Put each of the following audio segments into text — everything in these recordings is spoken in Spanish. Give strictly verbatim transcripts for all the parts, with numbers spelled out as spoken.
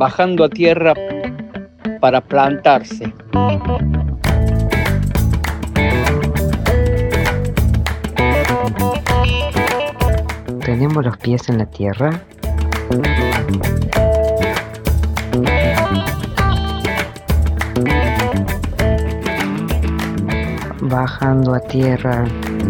bajando a tierra para plantarse. ¿Tenemos los pies en la tierra? Bajando a tierra.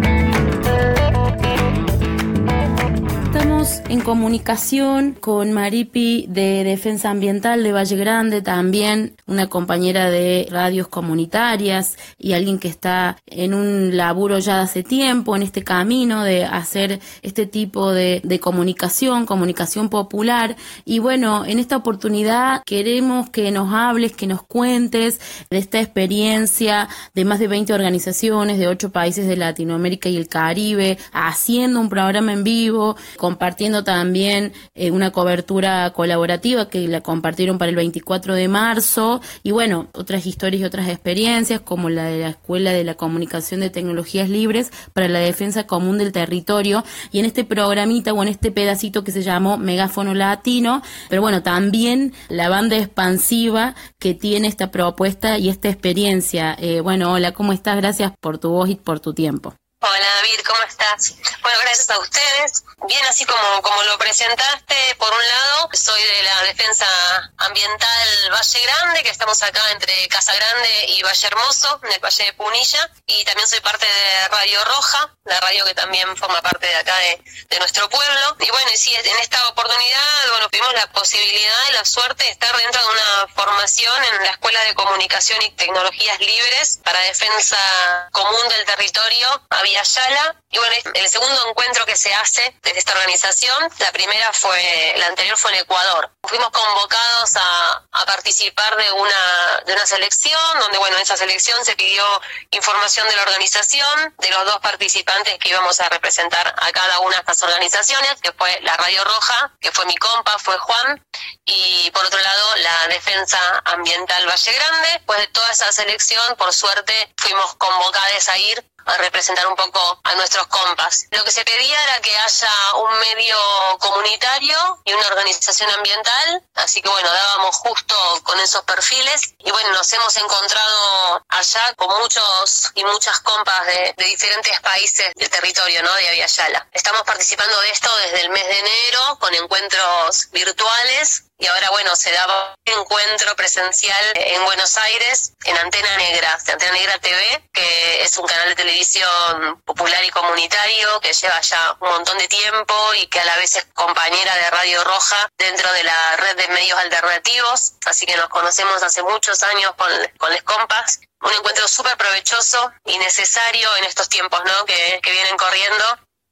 Estamos en comunicación con Maripi de Defensa Ambiental de Valle Grande, también una compañera de radios comunitarias y alguien que está en un laburo ya hace tiempo en este camino de hacer este tipo de, de comunicación, comunicación popular. Y bueno, en esta oportunidad queremos que nos hables, que nos cuentes de esta experiencia de más de veinte organizaciones de ocho países de Latinoamérica y el Caribe, haciendo un programa en vivo, compartiendo también eh, una cobertura colaborativa que la compartieron para el veinticuatro de marzo, y bueno, otras historias y otras experiencias como la de la Escuela de la Comunicación de Tecnologías Libres para la Defensa Común del Territorio, y en este programita o en este pedacito que se llamó Megáfono Latino, pero bueno, también la banda expansiva que tiene esta propuesta y esta experiencia. Eh, bueno, hola, ¿cómo estás? Gracias por tu voz y por tu tiempo. Hola David, ¿cómo estás? Bueno, gracias a ustedes. Bien, así como, como lo presentaste, por un lado, soy de la Defensa Ambiental Valle Grande, que estamos acá entre Casa Grande y Valle Hermoso, en el Valle de Punilla, y también soy parte de Radio Roja, la radio que también forma parte de acá de, de nuestro pueblo. Y bueno, y sí, en esta oportunidad, bueno, tuvimos la posibilidad y la suerte de estar dentro de una formación en la Escuela de Comunicación y Tecnologías Libres para Defensa Común del Territorio, Avia Yala. Y bueno, el segundo encuentro que se hace desde esta organización, la primera fue, la anterior fue en Ecuador. Fuimos convocados a, a participar de una, de una selección, donde bueno, en esa selección se pidió información de la organización, de los dos participantes que íbamos a representar a cada una de estas organizaciones, que fue la Radio Roja, que fue mi compa, fue Juan, y por otro lado la Defensa Ambiental Valle Grande. Después de toda esa selección, por suerte, fuimos convocados a ir a representar un poco a nuestros compas. Lo que se pedía era que haya un medio comunitario y una organización ambiental, así que bueno, dábamos justo con esos perfiles, y bueno, nos hemos encontrado allá con muchos y muchas compas de, de diferentes países del territorio, ¿no?, de Avia Yala. Estamos participando de esto desde el mes de enero, con encuentros virtuales, y ahora, bueno, se daba un encuentro presencial en Buenos Aires, en Antena Negra, de Antena Negra T V, que es un canal de televisión popular y comunitario que lleva ya un montón de tiempo y que a la vez es compañera de Radio Roja dentro de la red de medios alternativos, así que nos conocemos hace muchos años con, con les compas. Un encuentro súper provechoso y necesario en estos tiempos, ¿no?, que, que vienen corriendo.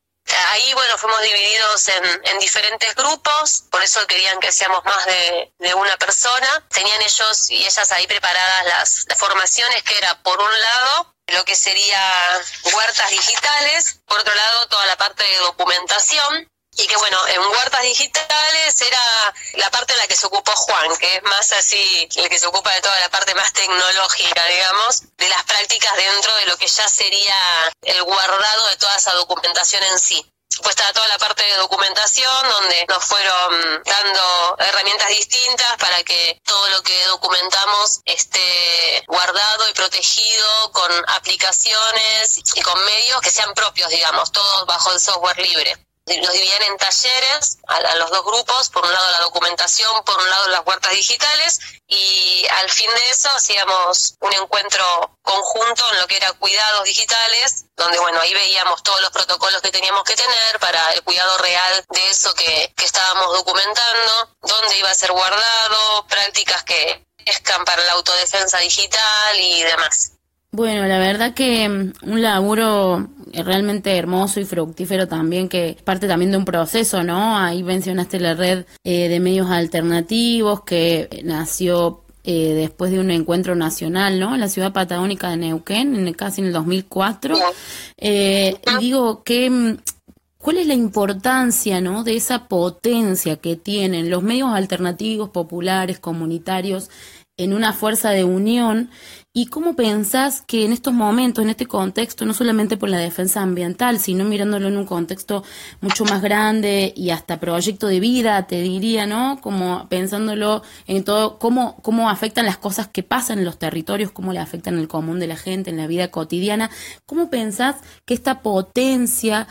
Ahí, bueno, fuimos divididos en, en diferentes grupos, por eso querían que seamos más de, de una persona. Tenían ellos y ellas ahí preparadas las, las formaciones, que era, por un lado, lo que sería huertas digitales, por otro lado, toda la parte de documentación. Y que bueno, en huertas digitales era la parte en la que se ocupó Juan, que es más así, el que se ocupa de toda la parte más tecnológica, digamos, de las prácticas dentro de lo que ya sería el guardado de toda esa documentación en sí. Pues estaba toda la parte de documentación, donde nos fueron dando herramientas distintas para que todo lo que documentamos esté guardado y protegido con aplicaciones y con medios que sean propios, digamos, todos bajo el software libre. Nos dividían en talleres a, a los dos grupos, por un lado la documentación, por un lado las huertas digitales, y al fin de eso hacíamos un encuentro conjunto en lo que era cuidados digitales, donde bueno, ahí veíamos todos los protocolos que teníamos que tener para el cuidado real de eso que, que estábamos documentando, dónde iba a ser guardado, prácticas que escan para la autodefensa digital y demás. Bueno, la verdad que un laburo realmente hermoso y fructífero también, que es parte también de un proceso, ¿no? Ahí mencionaste la red eh, de medios alternativos que nació eh, después de un encuentro nacional, ¿no? En la ciudad patagónica de Neuquén, en, casi en el dos mil cuatro. Eh, y digo que... ¿Cuál es la importancia, ¿no?, de esa potencia que tienen los medios alternativos, populares, comunitarios, en una fuerza de unión. ¿Y cómo pensás que en estos momentos, en este contexto, no solamente por la defensa ambiental, sino mirándolo en un contexto mucho más grande y hasta proyecto de vida, te diría, ¿no? Como pensándolo en todo, cómo, cómo afectan las cosas que pasan en los territorios, cómo le afectan el común de la gente, en la vida cotidiana. ¿Cómo pensás que esta potencia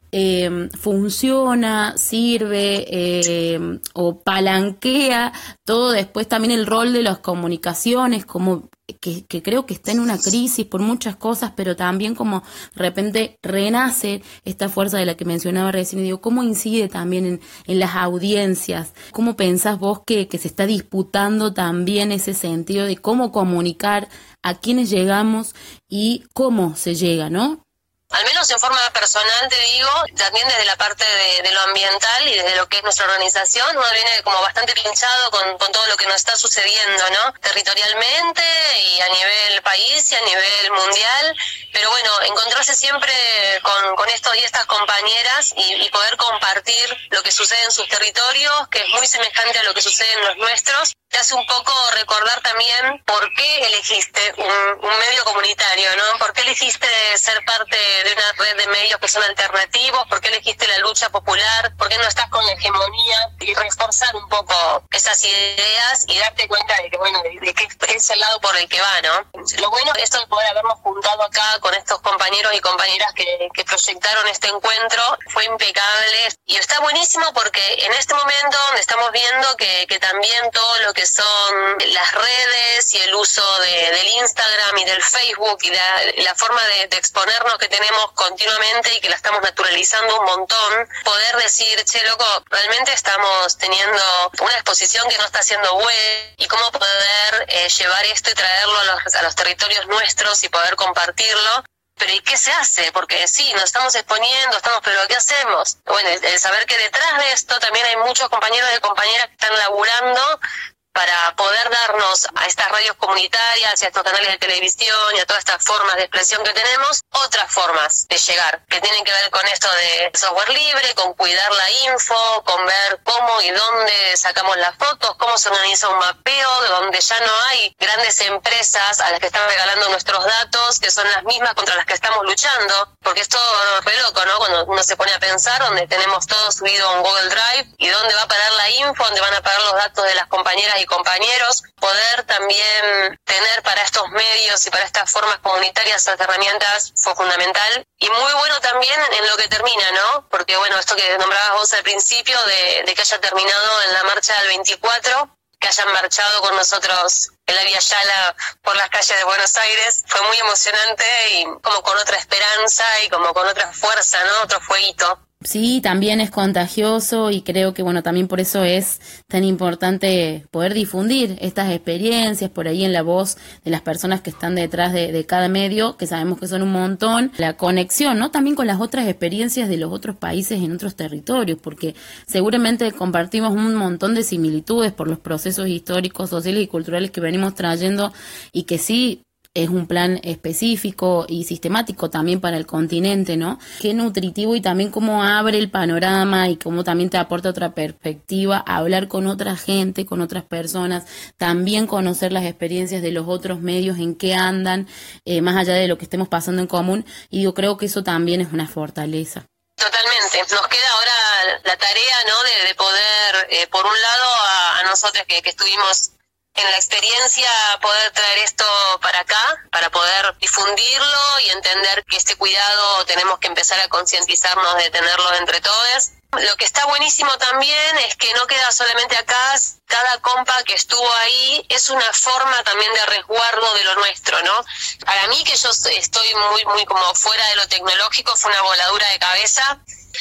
Eh, funciona, sirve eh, o palanquea todo después también el rol de las comunicaciones, como que, que creo que está en una crisis por muchas cosas, pero también como de repente renace esta fuerza de la que mencionaba recién, y digo, ¿cómo incide también en, en las audiencias? ¿Cómo pensás vos que, que se está disputando también ese sentido de cómo comunicar, a quiénes llegamos y cómo se llega, ¿no? Al menos en forma personal te digo, también desde la parte de, de lo ambiental y desde lo que es nuestra organización, uno viene como bastante pinchado con, con todo lo que nos está sucediendo, ¿no? Territorialmente y a nivel país y a nivel mundial, pero bueno, encontrarse siempre con, con estos y estas compañeras y, y poder compartir lo que sucede en sus territorios, que es muy semejante a lo que sucede en los nuestros, te hace un poco recordar también por qué elegiste un, un medio comunitario, ¿no? ¿Por qué elegiste ser parte de una red de medios que son alternativos? ¿Por qué elegiste la lucha popular? ¿Por qué no estás con la hegemonía? Y reforzar un poco esas ideas y darte cuenta de que, bueno, de, de que es el lado por el que va, ¿no? Lo bueno es esto de poder habernos juntado acá con estos compañeros y compañeras que, que proyectaron este encuentro, fue impecable y está buenísimo porque en este momento donde estamos viendo que, que también todo lo que son las redes y el uso de, del Instagram y del Facebook y la, la forma de, de exponernos que tenemos continuamente y que la estamos naturalizando un montón, poder decir, che, loco, realmente estamos teniendo una exposición que no está siendo buena y cómo poder eh, llevar esto y traerlo a los, a los territorios nuestros y poder compartirlo. Pero ¿y qué se hace? Porque sí, nos estamos exponiendo, estamos, pero ¿qué hacemos? Bueno, el, el saber que detrás de esto también hay muchos compañeros y compañeras que están laburando para poder darnos a estas radios comunitarias y a estos canales de televisión y a todas estas formas de expresión que tenemos, otras formas de llegar, que tienen que ver con esto de software libre, con cuidar la info, con ver cómo y dónde sacamos las fotos, cómo se organiza un mapeo, donde ya no hay grandes empresas a las que están regalando nuestros datos, que son las mismas contra las que estamos luchando, porque es todo re loco, ¿no? Cuando uno se pone a pensar, donde tenemos todo subido en Google Drive, y dónde va a parar la info, dónde van a parar los datos de las compañeras y compañeros, poder también tener para estos medios y para estas formas comunitarias esas herramientas fue fundamental. Y muy bueno también en lo que termina, ¿no? Porque bueno, esto que nombrabas vos al principio, de, de que haya terminado en la marcha del veinticuatro, que hayan marchado con nosotros Eladia Ayala por las calles de Buenos Aires, fue muy emocionante y como con otra esperanza y como con otra fuerza, ¿no? Otro fueguito. Sí, también es contagioso y creo que, bueno, también por eso es tan importante poder difundir estas experiencias por ahí en la voz de las personas que están detrás de, de cada medio, que sabemos que son un montón, la conexión, ¿no? También con las otras experiencias de los otros países en otros territorios, porque seguramente compartimos un montón de similitudes por los procesos históricos, sociales y culturales que venimos trayendo y que sí es un plan específico y sistemático también para el continente, ¿no? Qué nutritivo y también cómo abre el panorama y cómo también te aporta otra perspectiva, hablar con otra gente, con otras personas, también conocer las experiencias de los otros medios, en qué andan, eh, más allá de lo que estemos pasando en común, y yo creo que eso también es una fortaleza. Totalmente. Nos queda ahora la tarea, ¿no?, de, de poder, eh, por un lado, a, a nosotros que, que estuvimos en la experiencia, poder traer esto para acá, para poder difundirlo y entender que este cuidado tenemos que empezar a concientizarnos de tenerlo entre todos. Lo que está buenísimo también es que no queda solamente acá, cada compa que estuvo ahí es una forma también de resguardo de lo nuestro, ¿no? Para mí, que yo estoy muy, muy como fuera de lo tecnológico, fue una voladura de cabeza.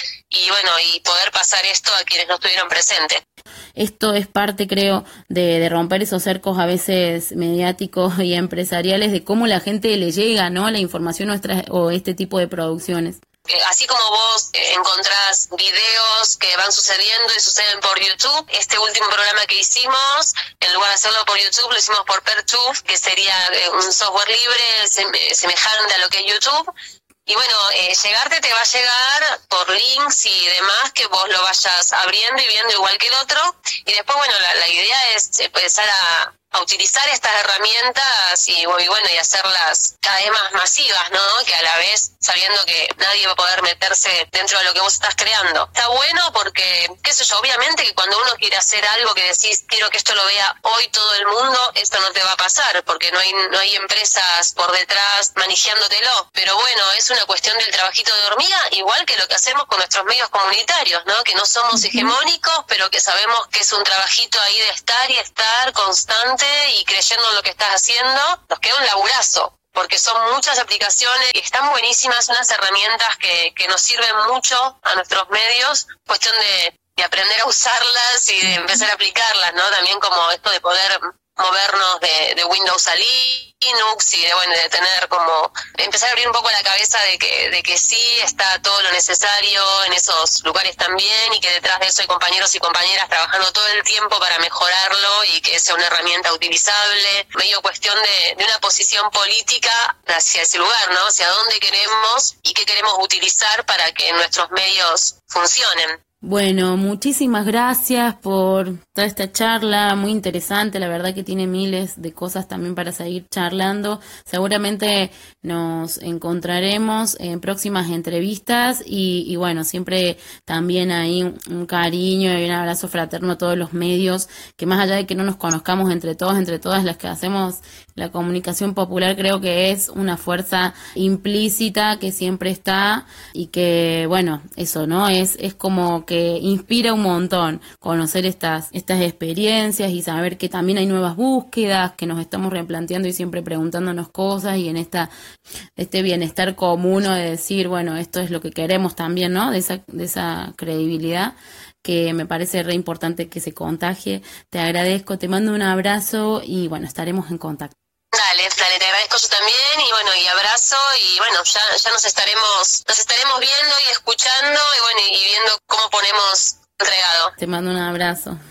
Y bueno, y poder pasar esto a quienes no estuvieron presentes. Esto es parte, creo, de, de romper esos cercos a veces mediáticos y empresariales de cómo la gente le llega, ¿no?, la información nuestra o este tipo de producciones. Así como vos eh, encontrás videos que van sucediendo y suceden por YouTube, este último programa que hicimos, en lugar de hacerlo por YouTube, lo hicimos por Peertube, que sería eh, un software libre sem- semejante a lo que es YouTube. Y bueno, eh, llegarte te va a llegar por links y demás, que vos lo vayas abriendo y viendo igual que el otro. Y después, bueno, la, la idea es empezar a, a utilizar estas herramientas y, y bueno, y hacerlas cada vez más masivas, ¿no? Que a la vez, sabiendo que nadie va a poder meterse dentro de lo que vos estás creando. Está bueno porque, qué sé yo, obviamente que cuando uno quiere hacer algo que decís, quiero que esto lo vea hoy todo el mundo, esto no te va a pasar, porque no hay, no hay empresas por detrás manejándoteló. Pero bueno, es una cuestión del trabajito de hormiga, igual que lo que hacemos con nuestros medios comunitarios, ¿no? Que no somos uh-huh. hegemónicos, pero que sabemos que es un trabajito ahí de estar y estar constante y creyendo en lo que estás haciendo. Nos queda un laburazo, porque son muchas aplicaciones y están buenísimas, unas herramientas que, que nos sirven mucho a nuestros medios, cuestión de, de aprender a usarlas y de empezar a aplicarlas, ¿no? También como esto de poder movernos de, de Windows a Linux y de, bueno, de tener como, empezar a abrir un poco la cabeza de que, de que sí está todo lo necesario en esos lugares también y que detrás de eso hay compañeros y compañeras trabajando todo el tiempo para mejorarlo y que sea una herramienta utilizable, medio cuestión de, de una posición política hacia ese lugar, ¿no? Hacia dónde queremos y qué queremos utilizar para que nuestros medios funcionen. Bueno, muchísimas gracias por toda esta charla, muy interesante, la verdad que tiene miles de cosas también para seguir charlando. Seguramente nos encontraremos en próximas entrevistas y, y bueno, siempre también hay un, un cariño y un abrazo fraterno a todos los medios, que más allá de que no nos conozcamos entre todos, entre todas las que hacemos la comunicación popular, creo que es una fuerza implícita que siempre está y que, bueno, eso, ¿no? Es, es como que inspira un montón conocer estas, estas experiencias y saber que también hay nuevas búsquedas, que nos estamos replanteando y siempre preguntándonos cosas y en esta, este bienestar común de decir, bueno, esto es lo que queremos también, ¿no? De esa, de esa credibilidad que me parece re importante que se contagie. Te agradezco, te mando un abrazo y bueno, estaremos en contacto. Dale, dale, te agradezco yo también y bueno, y abrazo y bueno, ya, ya nos estaremos, nos estaremos viendo y escuchando y bueno, y viendo cómo ponemos entregado. Te mando un abrazo.